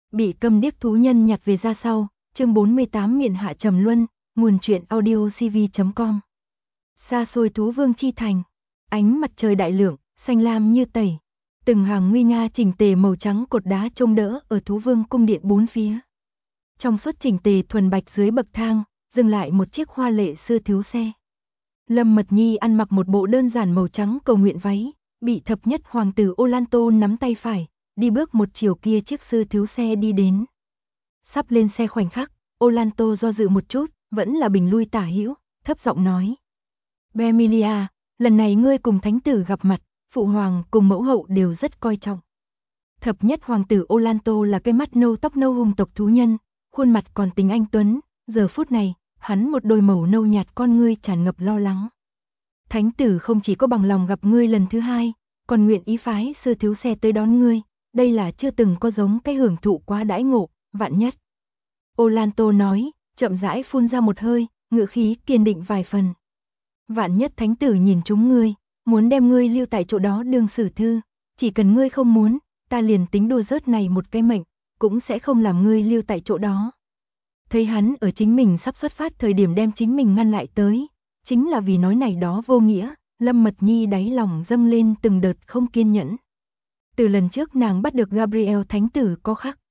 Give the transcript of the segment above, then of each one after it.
Bị câm điếc thú nhân nhặt về ra sau, chương 48 miền hạ trầm luân, nguồn truyện audio cv.com. Xa xôi thú vương chi thành, ánh mặt trời đại lượng, xanh lam như tẩy. Từng hàng nguy nga chỉnh tề màu trắng cột đá trông đỡ ở thú vương cung điện bốn phía. Trong suốt chỉnh tề thuần bạch dưới bậc thang, dừng lại một chiếc hoa lệ xưa thiếu xe. Lâm Mật Nhi ăn mặc một bộ đơn giản màu trắng cầu nguyện váy, bị thập nhất hoàng tử Olanto nắm tay phải, đi bước một chiều kia chiếc sư thiếu xe đi đến. Sắp lên xe khoảnh khắc, Olanto do dự một chút, vẫn là bình lui tả hữu, thấp giọng nói. Bemilia, lần này ngươi cùng thánh tử gặp mặt, phụ hoàng cùng mẫu hậu đều rất coi trọng. Thập nhất hoàng tử Olanto là cái mắt nâu tóc nâu hùng tộc thú nhân, khuôn mặt còn tính anh tuấn, giờ phút này, hắn một đôi màu nâu nhạt con ngươi tràn ngập lo lắng. Thánh tử không chỉ có bằng lòng gặp ngươi lần thứ hai, còn nguyện ý phái sư thiếu xe tới đón ngươi, đây là chưa từng có giống cái hưởng thụ quá đãi ngộ, vạn nhất. Olanto nói, chậm rãi phun ra một hơi, ngữ khí kiên định vài phần. Vạn nhất thánh tử nhìn chúng ngươi, muốn đem ngươi lưu tại chỗ đó đương xử thư, chỉ cần ngươi không muốn, ta liền tính đua rớt này một cái mệnh, cũng sẽ không làm ngươi lưu tại chỗ đó. Thấy hắn ở chính mình sắp xuất phát thời điểm đem chính mình ngăn lại tới, chính là vì nói này đó vô nghĩa, Lâm Mật Nhi đáy lòng dâng lên từng đợt không kiên nhẫn. Từ lần trước nàng bắt được Gabriel thánh tử có khắc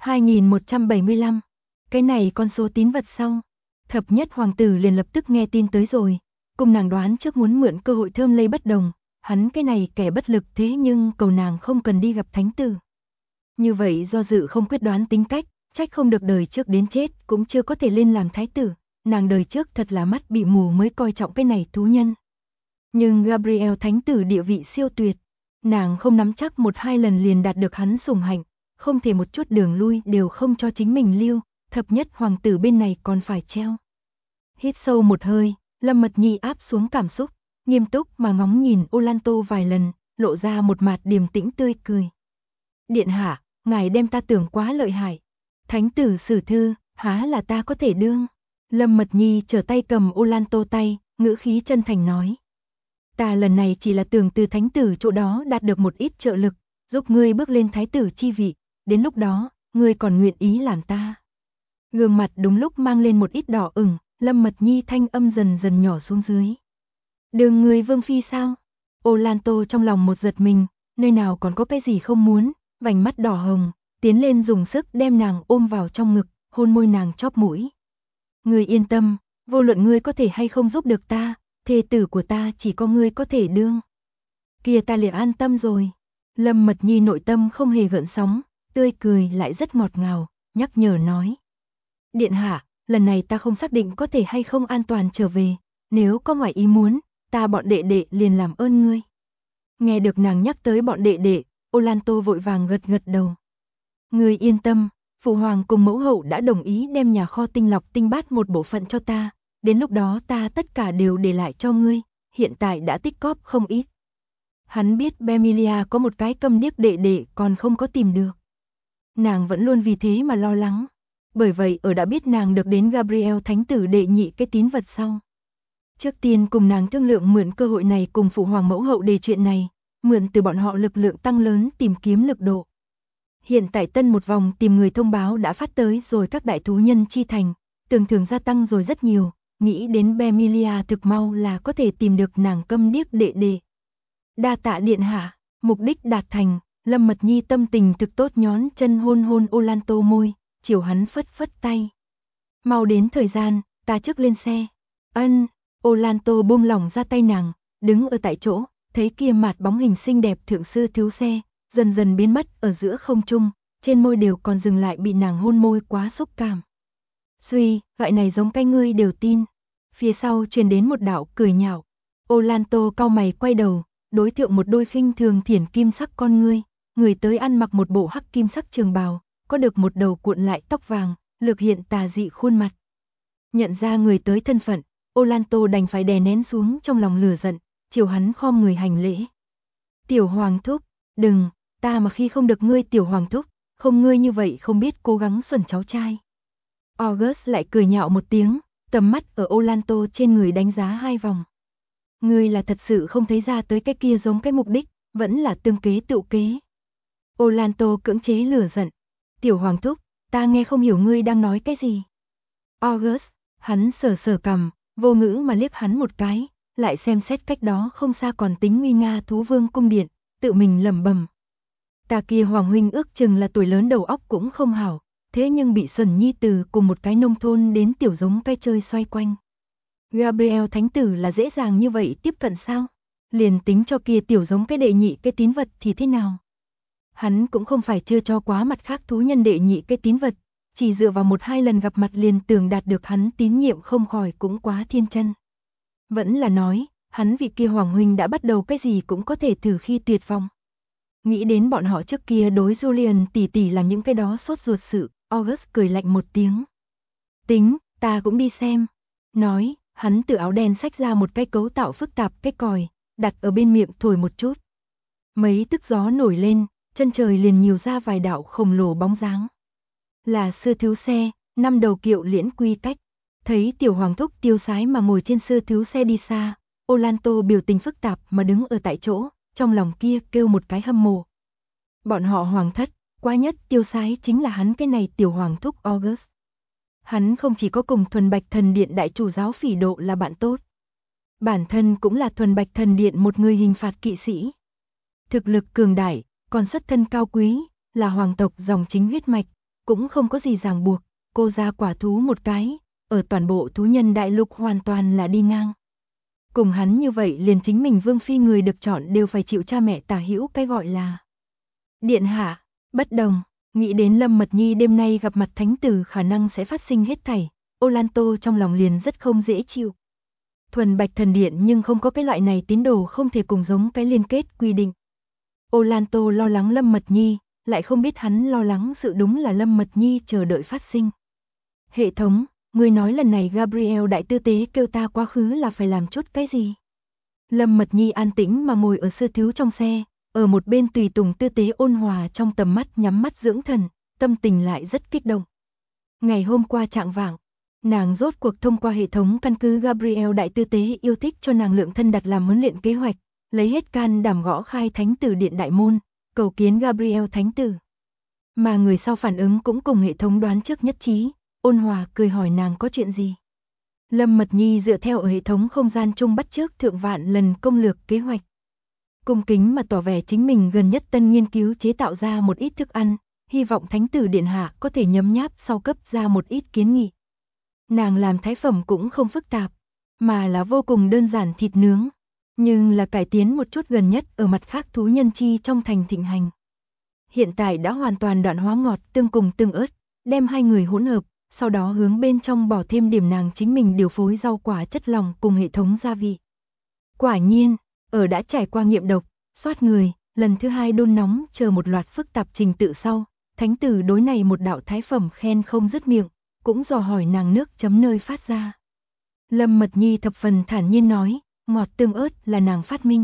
2175, cái này con số tín vật sau, thập nhất hoàng tử liền lập tức nghe tin tới rồi, cùng nàng đoán trước muốn mượn cơ hội thơm lây bất đồng, hắn cái này kẻ bất lực thế nhưng cầu nàng không cần đi gặp thánh tử. Như vậy do dự không quyết đoán tính cách, trách không được đời trước đến chết cũng chưa có thể lên làm thái tử, nàng đời trước thật là mắt bị mù mới coi trọng cái này thú nhân. Nhưng Gabriel thánh tử địa vị siêu tuyệt, nàng không nắm chắc một hai lần liền đạt được hắn sủng hạnh, không thể một chút đường lui đều không cho chính mình lưu, thập nhất hoàng tử bên này còn phải treo. Hít sâu một hơi, Lâm Mật Nhi áp xuống cảm xúc, nghiêm túc mà ngóng nhìn Olanto vài lần, lộ ra một mặt điềm tĩnh tươi cười. Điện hạ, ngài đem ta tưởng quá lợi hại. Thánh tử xử thư, há là ta có thể đương. Lâm Mật Nhi trở tay cầm Olanto tay, ngữ khí chân thành nói. Ta lần này chỉ là tưởng từ thánh tử chỗ đó đạt được một ít trợ lực, giúp ngươi bước lên thái tử chi vị, đến lúc đó, ngươi còn nguyện ý làm ta. Gương mặt đúng lúc mang lên một ít đỏ ửng, Lâm Mật Nhi thanh âm dần dần nhỏ xuống dưới. Đường ngươi vương phi sao? Olanto trong lòng một giật mình, nơi nào còn có cái gì không muốn, vành mắt đỏ hồng, tiến lên dùng sức đem nàng ôm vào trong ngực, hôn môi nàng chóp mũi. Ngươi yên tâm, vô luận ngươi có thể hay không giúp được ta, thê tử của ta chỉ có ngươi có thể đương. Kia ta liền an tâm rồi. Lâm Mật Nhi nội tâm không hề gợn sóng, tươi cười lại rất ngọt ngào, nhắc nhở nói. Điện hạ, lần này ta không xác định có thể hay không an toàn trở về, nếu có ngoài ý muốn, ta bọn đệ đệ liền làm ơn ngươi. Nghe được nàng nhắc tới bọn đệ đệ, Olanto vội vàng gật gật đầu. Ngươi yên tâm, phụ hoàng cùng mẫu hậu đã đồng ý đem nhà kho tinh lọc tinh bát một bộ phận cho ta, đến lúc đó ta tất cả đều để lại cho ngươi, hiện tại đã tích cóp không ít. Hắn biết Bemilia có một cái câm điếc đệ đệ còn không có tìm được. Nàng vẫn luôn vì thế mà lo lắng, bởi vậy ở đã biết nàng được đến Gabriel thánh tử đệ nhị cái tín vật sau. Trước tiên cùng nàng thương lượng mượn cơ hội này cùng phụ hoàng mẫu hậu đề chuyện này, mượn từ bọn họ lực lượng tăng lớn tìm kiếm lực độ. Hiện tại tân một vòng tìm người thông báo đã phát tới rồi các đại thú nhân chi thành, tưởng thưởng gia tăng rồi rất nhiều, nghĩ đến Bemilia thực mau là có thể tìm được nàng câm điếc đệ đệ. Đa tạ điện hạ, mục đích đạt thành, Lâm Mật Nhi tâm tình thực tốt nhón chân hôn hôn Olanto môi, chiều hắn phất phất tay. Mau đến thời gian, ta trước lên xe. Ân, Olanto buông lỏng ra tay nàng, đứng ở tại chỗ, thấy kia mặt bóng hình xinh đẹp thượng sư thiếu xe, dần dần biến mất ở giữa không trung, trên môi đều còn dừng lại bị nàng hôn môi quá xúc cảm. Suy, loại này giống cái ngươi đều tin. Phía sau truyền đến một đạo cười nhạo. Olanto cau mày quay đầu, đối thượng một đôi khinh thường thiển kim sắc con ngươi, người tới ăn mặc một bộ hắc kim sắc trường bào, có được một đầu cuộn lại tóc vàng, lược hiện tà dị khuôn mặt. Nhận ra người tới thân phận, Olanto đành phải đè nén xuống trong lòng lửa giận, chiều hắn khom người hành lễ. Tiểu hoàng thúc, đừng, ta mà khi không được ngươi tiểu hoàng thúc, không ngươi như vậy không biết cố gắng xuẩn cháu trai. August lại cười nhạo một tiếng, tầm mắt ở Olanto trên người đánh giá hai vòng. Ngươi là thật sự không thấy ra tới cái kia giống cái mục đích, vẫn là tương kế tự kế. Olanto cưỡng chế lửa giận. Tiểu Hoàng thúc, ta nghe không hiểu ngươi đang nói cái gì. August, hắn sờ sờ cằm, vô ngữ mà liếc hắn một cái, lại xem xét cách đó không xa còn tính nguy nga thú vương cung điện, tự mình lẩm bẩm. Ta kia Hoàng huynh ước chừng là tuổi lớn đầu óc cũng không hảo, thế nhưng bị Xuân Nhi từ cùng một cái nông thôn đến tiểu giống cái chơi xoay quanh. Gabriel thánh tử là dễ dàng như vậy tiếp cận sao? Liền tính cho kia tiểu giống cái đệ nhị cái tín vật thì thế nào? Hắn cũng không phải chưa cho quá mặt khác thú nhân đệ nhị cái tín vật, chỉ dựa vào 1-2 lần gặp mặt liền tưởng đạt được hắn tín nhiệm không khỏi cũng quá thiên chân. Vẫn là nói, hắn vì kia Hoàng huynh đã bắt đầu cái gì cũng có thể thử khi tuyệt vọng. Nghĩ đến bọn họ trước kia đối Julian tỷ tỷ làm những cái đó sốt ruột sự, August cười lạnh một tiếng. Tính, ta cũng đi xem. Nói, hắn từ áo đen xách ra một cái cấu tạo phức tạp cái còi, đặt ở bên miệng thổi một chút. Mấy tức gió nổi lên, chân trời liền nhiều ra vài đạo khổng lồ bóng dáng. Là sư thiếu xe, 5 đầu kiệu liễn quy cách. Thấy tiểu hoàng thúc tiêu sái mà ngồi trên sư thiếu xe đi xa, Orlando biểu tình phức tạp mà đứng ở tại chỗ, trong lòng kia kêu một cái hâm mộ. Bọn họ hoàng thất, quá nhất tiêu sái chính là hắn cái này tiểu hoàng thúc August. Hắn không chỉ có cùng Thuần Bạch Thần Điện đại chủ giáo Phỉ Độ là bạn tốt. Bản thân cũng là Thuần Bạch Thần Điện một người hình phạt kỵ sĩ. Thực lực cường đại, còn xuất thân cao quý, là hoàng tộc dòng chính huyết mạch, cũng không có gì ràng buộc, cô ra quả thú một cái, ở toàn bộ thú nhân đại lục hoàn toàn là đi ngang. Cùng hắn như vậy liền chính mình vương phi người được chọn đều phải chịu cha mẹ tả hữu cái gọi là điện hạ, bất đồng, nghĩ đến Lâm Mật Nhi đêm nay gặp mặt thánh tử khả năng sẽ phát sinh hết thảy, Orlando trong lòng liền rất không dễ chịu. Thuần Bạch Thần Điện nhưng không có cái loại này tín đồ không thể cùng giống cái liên kết quy định. Orlando lo lắng Lâm Mật Nhi, lại không biết hắn lo lắng sự đúng là Lâm Mật Nhi chờ đợi phát sinh. Hệ thống, người nói lần này Gabriel đại tư tế kêu ta quá khứ là phải làm chút cái gì? Lâm Mật Nhi an tĩnh mà ngồi ở sư thiếu trong xe, ở một bên tùy tùng tư tế ôn hòa trong tầm mắt nhắm mắt dưỡng thần, tâm tình lại rất kích động. Ngày hôm qua trạng vạng, nàng rốt cuộc thông qua hệ thống căn cứ Gabriel đại tư tế yêu thích cho nàng lượng thân đặt làm huấn luyện kế hoạch, lấy hết can đảm gõ khai thánh tử điện đại môn, cầu kiến Gabriel thánh tử. Mà người sau phản ứng cũng cùng hệ thống đoán trước nhất trí, ôn hòa cười hỏi nàng có chuyện gì. Lâm Mật Nhi dựa theo ở hệ thống không gian chung bắt chước thượng vạn lần công lược kế hoạch. Cung kính mà tỏ vẻ chính mình gần nhất tân nghiên cứu chế tạo ra một ít thức ăn, hy vọng thánh tử điện hạ có thể nhấm nháp sau cấp ra một ít kiến nghị. Nàng làm thái phẩm cũng không phức tạp, mà là vô cùng đơn giản thịt nướng, nhưng là cải tiến một chút gần nhất ở mặt khác thú nhân chi trong thành thịnh hành. Hiện tại đã hoàn toàn đoạn hóa ngọt tương cùng tương ớt, đem hai người hỗn hợp, sau đó hướng bên trong bỏ thêm điểm nàng chính mình điều phối rau quả chất lỏng cùng hệ thống gia vị. Quả nhiên, ở đã trải qua nghiệm độc, soát người, lần thứ 2 đun nóng chờ một loạt phức tạp trình tự sau, thánh tử đối này một đạo thái phẩm khen không dứt miệng, cũng dò hỏi nàng nước chấm nơi phát ra. Lâm Mật Nhi thập phần thản nhiên nói, ngọt tương ớt là nàng phát minh.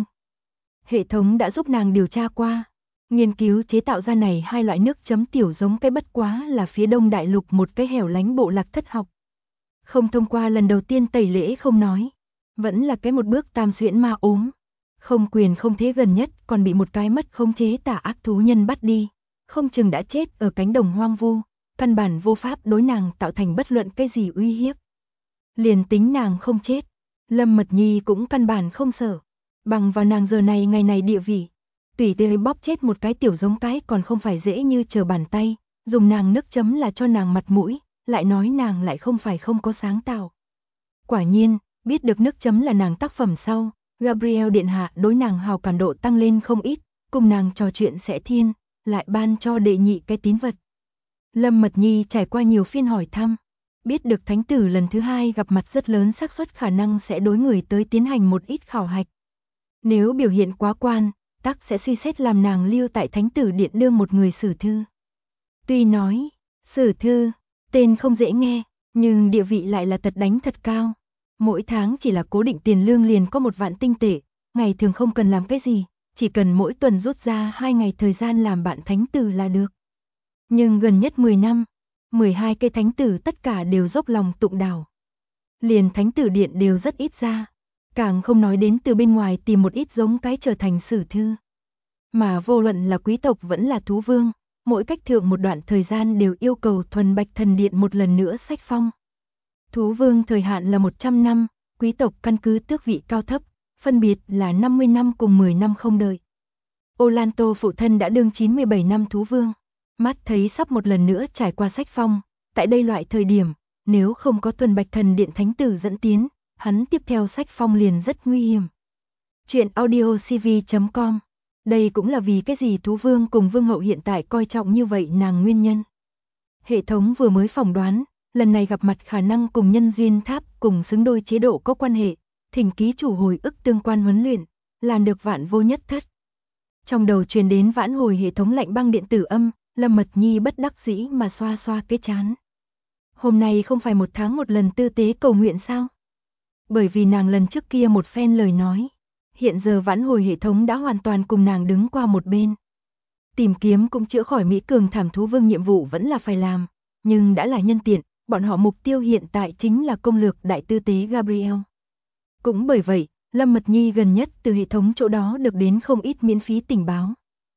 Hệ thống đã giúp nàng điều tra qua, nghiên cứu chế tạo ra này hai loại nước chấm tiểu giống cái bất quá là phía đông đại lục một cái hẻo lánh bộ lạc thất học. Không thông qua lần đầu tiên tẩy lễ không nói, vẫn là cái một bước tam xuyễn ma ốm. Không quyền không thế gần nhất còn bị một cái mất khống chế tà ác thú nhân bắt đi, không chừng đã chết ở cánh đồng hoang vu, căn bản vô pháp đối nàng tạo thành bất luận cái gì uy hiếp. Liền tính nàng không chết, Lâm Mật Nhi cũng căn bản không sợ, bằng vào nàng giờ này ngày này địa vị, tùy tiện bóp chết một cái tiểu giống cái còn không phải dễ như trở bàn tay, dùng nàng nước chấm là cho nàng mặt mũi, lại nói nàng lại không phải không có sáng tạo. Quả nhiên, biết được nước chấm là nàng tác phẩm sau, Gabriel điện hạ đối nàng hào cảm độ tăng lên không ít, cùng nàng trò chuyện sẽ thiên, lại ban cho đệ nhị cái tín vật. Lâm Mật Nhi trải qua nhiều phiên hỏi thăm, biết được thánh tử lần thứ 2 gặp mặt rất lớn xác suất khả năng sẽ đối người tới tiến hành một ít khảo hạch. Nếu biểu hiện quá quan, tắc sẽ suy xét làm nàng lưu tại thánh tử điện đương một người sử thư. Tuy nói, sử thư, tên không dễ nghe, nhưng địa vị lại là thật đánh thật cao. Mỗi tháng chỉ là cố định tiền lương liền có 1 vạn tinh tệ, ngày thường không cần làm cái gì, chỉ cần mỗi tuần rút ra 2 ngày thời gian làm bạn thánh tử là được. Nhưng gần nhất 10 năm, 12 cây thánh tử tất cả đều dốc lòng tụng đào. Liền thánh tử điện đều rất ít ra, càng không nói đến từ bên ngoài tìm một ít giống cái trở thành sử thư. Mà vô luận là quý tộc vẫn là thú vương, mỗi cách thượng một đoạn thời gian đều yêu cầu thuần bạch thần điện một lần nữa sách phong. Thú vương thời hạn là 100 năm, quý tộc căn cứ tước vị cao thấp, phân biệt là 50 năm cùng 10 năm không đợi. Olanto phụ thân đã đương 97 năm thú vương, mắt thấy sắp một lần nữa trải qua sách phong, tại đây loại thời điểm, nếu không có thuần bạch thần điện thánh tử dẫn tiến, hắn tiếp theo sách phong liền rất nguy hiểm. Chuyện audio cv.com. Đây cũng là vì cái gì thú vương cùng vương hậu hiện tại coi trọng như vậy nàng nguyên nhân. Hệ thống vừa mới phỏng đoán, lần này gặp mặt khả năng cùng nhân duyên tháp cùng xứng đôi chế độ có quan hệ, thỉnh ký chủ hồi ức tương quan huấn luyện, làm được vạn vô nhất thất. Trong đầu truyền đến vãn hồi hệ thống lạnh băng điện tử âm, Lâm Mật Nhi bất đắc dĩ mà xoa xoa cái trán. Hôm nay không phải 1 tháng một lần tư tế cầu nguyện sao? Bởi vì nàng lần trước kia một phen lời nói, hiện giờ vãn hồi hệ thống đã hoàn toàn cùng nàng đứng qua một bên. Tìm kiếm cũng chữa khỏi Mỹ Cường thảm thú vương nhiệm vụ vẫn là phải làm, nhưng đã là nhân tiện, bọn họ mục tiêu hiện tại chính là công lược đại tư tế Gabriel. Cũng bởi vậy, Lâm Mật Nhi gần nhất từ hệ thống chỗ đó được đến không ít miễn phí tình báo.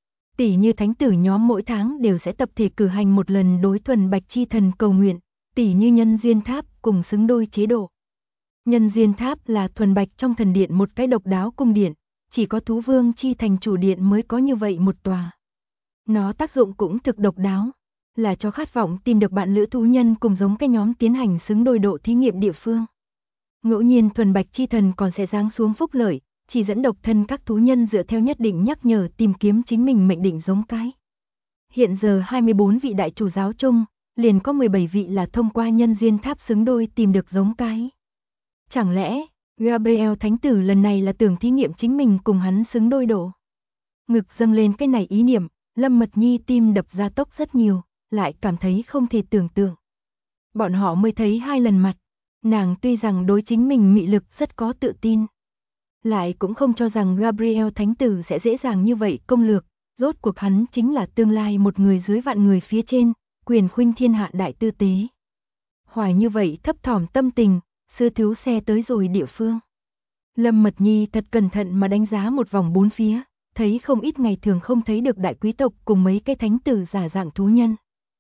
Tỷ như thánh tử nhóm mỗi tháng đều sẽ tập thể cử hành một lần đối thuần bạch chi thần cầu nguyện, tỷ như nhân duyên tháp cùng xứng đôi chế độ. Nhân duyên tháp là thuần bạch trong thần điện một cái độc đáo cung điện, chỉ có thú vương chi thành chủ điện mới có như vậy một tòa. Nó tác dụng cũng thực độc đáo, là cho khát vọng tìm được bạn lữ thú nhân cùng giống cái nhóm tiến hành xứng đôi độ thí nghiệm địa phương. Ngẫu nhiên thuần bạch chi thần còn sẽ giáng xuống phúc lợi, chỉ dẫn độc thân các thú nhân dựa theo nhất định nhắc nhở tìm kiếm chính mình mệnh định giống cái. Hiện giờ 24 vị đại chủ giáo chung, liền có 17 vị là thông qua nhân duyên tháp xứng đôi tìm được giống cái. Chẳng lẽ, Gabriel thánh tử lần này là tưởng thí nghiệm chính mình cùng hắn xứng đôi độ? Ngực dâng lên cái này ý niệm, Lâm Mật Nhi tim đập ra tốc rất nhiều, lại cảm thấy không thể tưởng tượng. Bọn họ mới thấy 2 lần mặt, nàng tuy rằng đối chính mình mị lực rất có tự tin, lại cũng không cho rằng Gabriel thánh tử sẽ dễ dàng như vậy công lược, rốt cuộc hắn chính là tương lai một người dưới vạn người phía trên, quyền khuynh thiên hạ đại tư tế. Hoài như vậy thấp thỏm tâm tình, sư thiếu xe tới rồi địa phương. Lâm Mật Nhi thật cẩn thận mà đánh giá một vòng bốn phía, thấy không ít ngày thường không thấy được đại quý tộc cùng mấy cái thánh tử giả dạng thú nhân.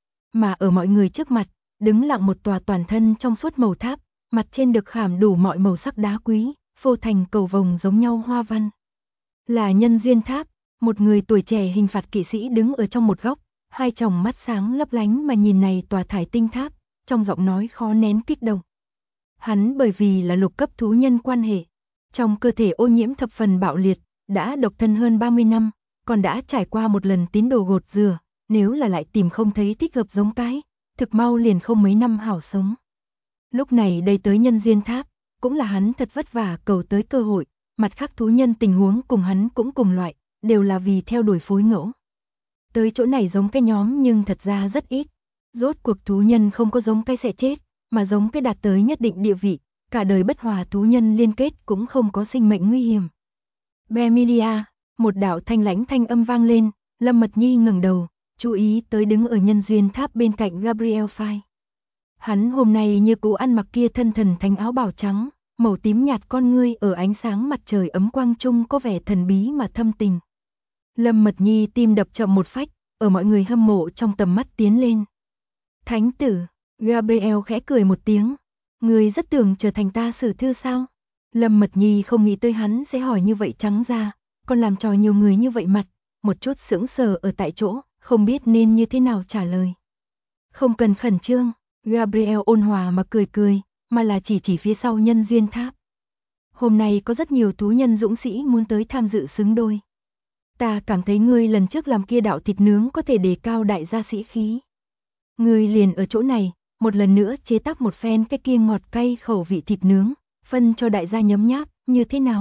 Mà ở mọi người trước mặt, đứng lặng một tòa toàn thân trong suốt màu tháp, mặt trên được khảm đủ mọi màu sắc đá quý, phô thành cầu vồng giống nhau hoa văn. Là nhân duyên tháp, một người tuổi trẻ hình phạt kỵ sĩ đứng ở trong một góc, hai tròng mắt sáng lấp lánh mà nhìn này tòa thải tinh tháp, trong giọng nói khó nén kích động. Hắn bởi vì là lục cấp thú nhân quan hệ, trong cơ thể ô nhiễm thập phần bạo liệt, đã độc thân hơn 30 năm, còn đã trải qua một lần tín đồ gột rửa, nếu là lại tìm không thấy thích hợp giống cái, thực mau liền không mấy năm hảo sống. Lúc này đây tới nhân duyên tháp, cũng là hắn thật vất vả cầu tới cơ hội, mặt khác thú nhân tình huống cùng hắn cũng cùng loại, đều là vì theo đuổi phối ngẫu. Tới chỗ này giống cái nhóm nhưng thật ra rất ít, rốt cuộc thú nhân không có giống cái sẽ chết, mà giống cái đạt tới nhất định địa vị, cả đời bất hòa thú nhân liên kết cũng không có sinh mệnh nguy hiểm. Bemilia, một đạo thanh lãnh thanh âm vang lên, Lâm Mật Nhi ngẩng đầu, chú ý tới đứng ở nhân duyên tháp bên cạnh Gabriel Phai. Hắn hôm nay như cũ ăn mặc kia thân thần thánh áo bào trắng, màu tím nhạt con ngươi ở ánh sáng mặt trời ấm quang trung có vẻ thần bí mà thâm tình. Lâm Mật Nhi tim đập chậm một phách, ở mọi người hâm mộ trong tầm mắt tiến lên. Thánh tử, Gabriel khẽ cười một tiếng, người rất tưởng trở thành ta sử thư sao? Lâm Mật Nhi không nghĩ tới hắn sẽ hỏi như vậy trắng ra, còn làm trò nhiều người như vậy mặt, một chút sững sờ ở tại chỗ, không biết nên như thế nào trả lời. Không cần khẩn trương, Gabriel ôn hòa mà cười, mà là chỉ phía sau nhân duyên tháp. Hôm nay có rất nhiều thú nhân dũng sĩ muốn tới tham dự xứng đôi. Ta cảm thấy ngươi lần trước làm kia đạo thịt nướng có thể đề cao đại gia sĩ khí. Ngươi liền ở chỗ này, một lần nữa chế tác một phen cái kia ngọt cay khẩu vị thịt nướng, phân cho đại gia nhấm nháp, như thế nào?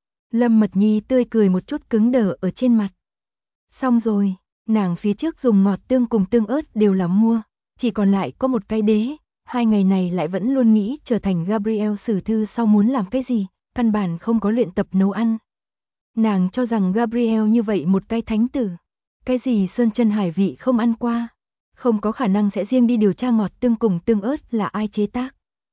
Lâm Mật Nhi tươi cười một chút cứng đờ ở trên mặt. Xong rồi, nàng phía trước dùng ngọt tương cùng tương ớt đều là mua, chỉ còn lại có một cái đế, 2 ngày này lại vẫn luôn nghĩ trở thành Gabriel sử thư sau muốn làm cái gì, căn bản không có luyện tập nấu ăn. Nàng cho rằng Gabriel như vậy một cái thánh tử, cái gì sơn chân hải vị không ăn qua, không có khả năng sẽ riêng đi điều tra ngọt tương cùng tương ớt là ai chế tác.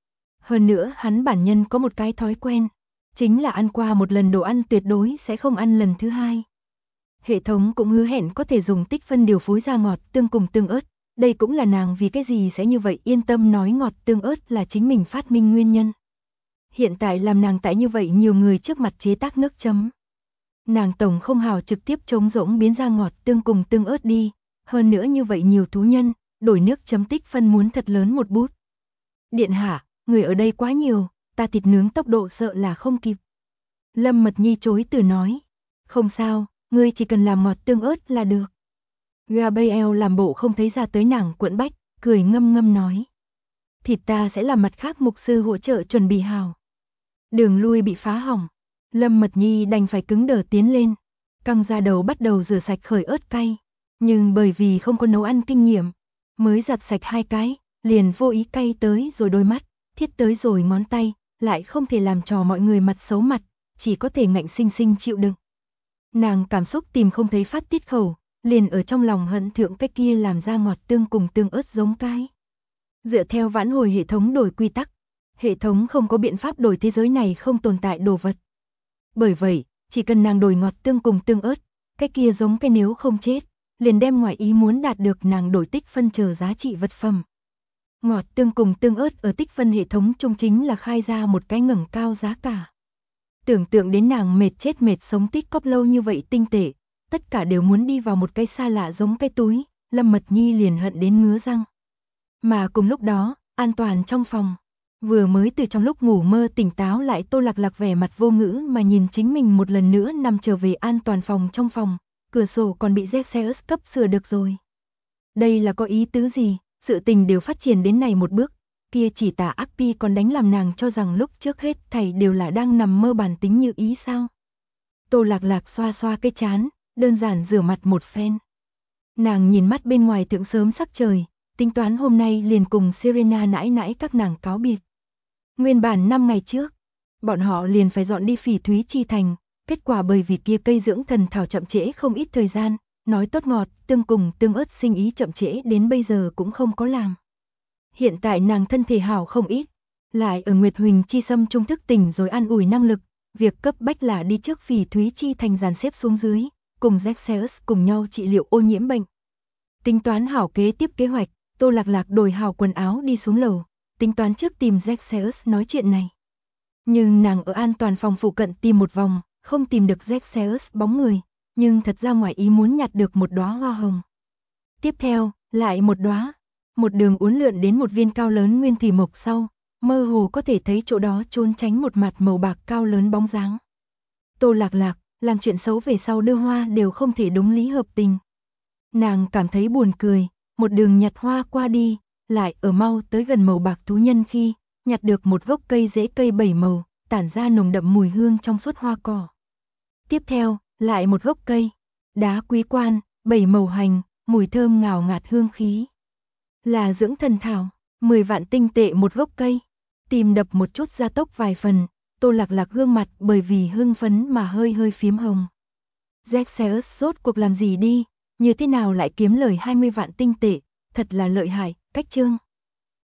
Hơn nữa hắn bản nhân có một cái thói quen, chính là ăn qua một lần đồ ăn tuyệt đối sẽ không ăn lần thứ hai. Hệ thống cũng hứa hẹn có thể dùng tích phân điều phối ra ngọt tương cùng tương ớt. Đây cũng là nàng vì cái gì sẽ như vậy yên tâm nói ngọt tương ớt là chính mình phát minh nguyên nhân. Hiện tại làm nàng tại như vậy nhiều người trước mặt chế tác nước chấm. Nàng tổng không hào trực tiếp trống rỗng biến ra ngọt tương cùng tương ớt đi, hơn nữa như vậy nhiều thú nhân, đổi nước chấm tích phân muốn thật lớn một bút. Điện hạ, người ở đây quá nhiều, ta thịt nướng tốc độ sợ là không kịp. Lâm Mật Nhi chối từ nói, không sao, ngươi chỉ cần làm ngọt tương ớt là được. Gabriel làm bộ không thấy ra tới nàng quẫn bách, cười ngâm ngâm nói. Thịt ta sẽ làm mặt khác mục sư hỗ trợ chuẩn bị hào. Đường lui bị phá hỏng, Lâm Mật Nhi đành phải cứng đờ tiến lên, căng ra đầu bắt đầu rửa sạch khởi ớt cay. Nhưng bởi vì không có nấu ăn kinh nghiệm, mới giặt sạch 2 cái, liền vô ý cay tới rồi đôi mắt, thiết tới rồi ngón tay, lại không thể làm trò mọi người mặt xấu mặt, chỉ có thể ngạnh sinh sinh chịu đựng. Nàng cảm xúc tìm không thấy phát tiết khẩu, liền ở trong lòng hận thượng cái kia làm ra ngọt tương cùng tương ớt giống cái. Dựa theo vãn hồi hệ thống đổi quy tắc, hệ thống không có biện pháp đổi thế giới này không tồn tại đồ vật. Bởi vậy, chỉ cần nàng đổi ngọt tương cùng tương ớt, cái kia giống cái nếu không chết, liền đem ngoài ý muốn đạt được nàng đổi tích phân chờ giá trị vật phẩm. Ngọt tương cùng tương ớt ở tích phân hệ thống chung chính là khai ra một cái ngẩng cao giá cả. Tưởng tượng đến nàng mệt chết mệt sống tích cóp lâu như vậy tinh tệ, tất cả đều muốn đi vào một cái xa lạ giống cái túi, Lâm Mật Nhi liền hận đến ngứa răng. Mà cùng lúc đó, an toàn trong phòng, vừa mới từ trong lúc ngủ mơ tỉnh táo lại Tô Lạc Lạc vẻ mặt vô ngữ mà nhìn chính mình một lần nữa nằm trở về an toàn phòng trong phòng, cửa sổ còn bị Zexeus cấp sửa được rồi. Đây là có ý tứ gì, sự tình đều phát triển đến này một bước, kia chỉ tà ác pi còn đánh làm nàng cho rằng lúc trước hết thảy đều là đang nằm mơ bản tính như ý sao. Tô Lạc Lạc xoa xoa cái chán, đơn giản rửa mặt một phen. Nàng nhìn mắt bên ngoài thượng sớm sắc trời, tính toán hôm nay liền cùng Serena nãi nãi các nàng cáo biệt. Nguyên bản 5 ngày trước, bọn họ liền phải dọn đi Phỉ Thúy Chi Thành, kết quả bởi vì kia cây dưỡng thần thảo chậm trễ không ít thời gian, nói tốt ngọt, tương cùng tương ớt sinh ý chậm trễ đến bây giờ cũng không có làm. Hiện tại nàng thân thể hảo không ít, lại ở Nguyệt Huỳnh Chi Sâm trung thức tỉnh rồi an ủi năng lực, việc cấp bách là đi trước Phỉ Thúy Chi Thành dàn xếp xuống dưới, cùng Zexeus cùng nhau trị liệu ô nhiễm bệnh. Tính toán hảo kế tiếp kế hoạch, Tô Lạc Lạc đổi hảo quần áo đi xuống lầu, tính toán trước tìm Zexeus nói chuyện này. Nhưng nàng ở an toàn phòng phụ cận tìm một vòng, không tìm được Zexeus bóng người, nhưng thật ra ngoài ý muốn nhặt được một đóa hoa hồng. Tiếp theo, lại một đóa, một đường uốn lượn đến một viên cao lớn nguyên thủy mộc sau, mơ hồ có thể thấy chỗ đó trốn tránh một mặt màu bạc cao lớn bóng dáng. Tô Lạc Lạc, làm chuyện xấu về sau đưa hoa đều không thể đúng lý hợp tình. Nàng cảm thấy buồn cười, một đường nhặt hoa qua đi, lại ở mau tới gần màu bạc thú nhân khi, nhặt được một gốc cây rễ cây 7 màu, tản ra nồng đậm mùi hương trong suốt hoa cỏ. Tiếp theo, lại một gốc cây, đá quý quan, 7 màu hành, mùi thơm ngào ngạt hương khí. Là dưỡng thần thảo, 10 vạn tinh tệ một gốc cây. Tìm đập một chút gia tốc vài phần, Tô Lạc Lạc gương mặt bởi vì hưng phấn mà hơi hơi phím hồng. Zexeus rốt cuộc làm gì đi, như thế nào lại kiếm lời 20 vạn tinh tệ, thật là lợi hại, cách chương.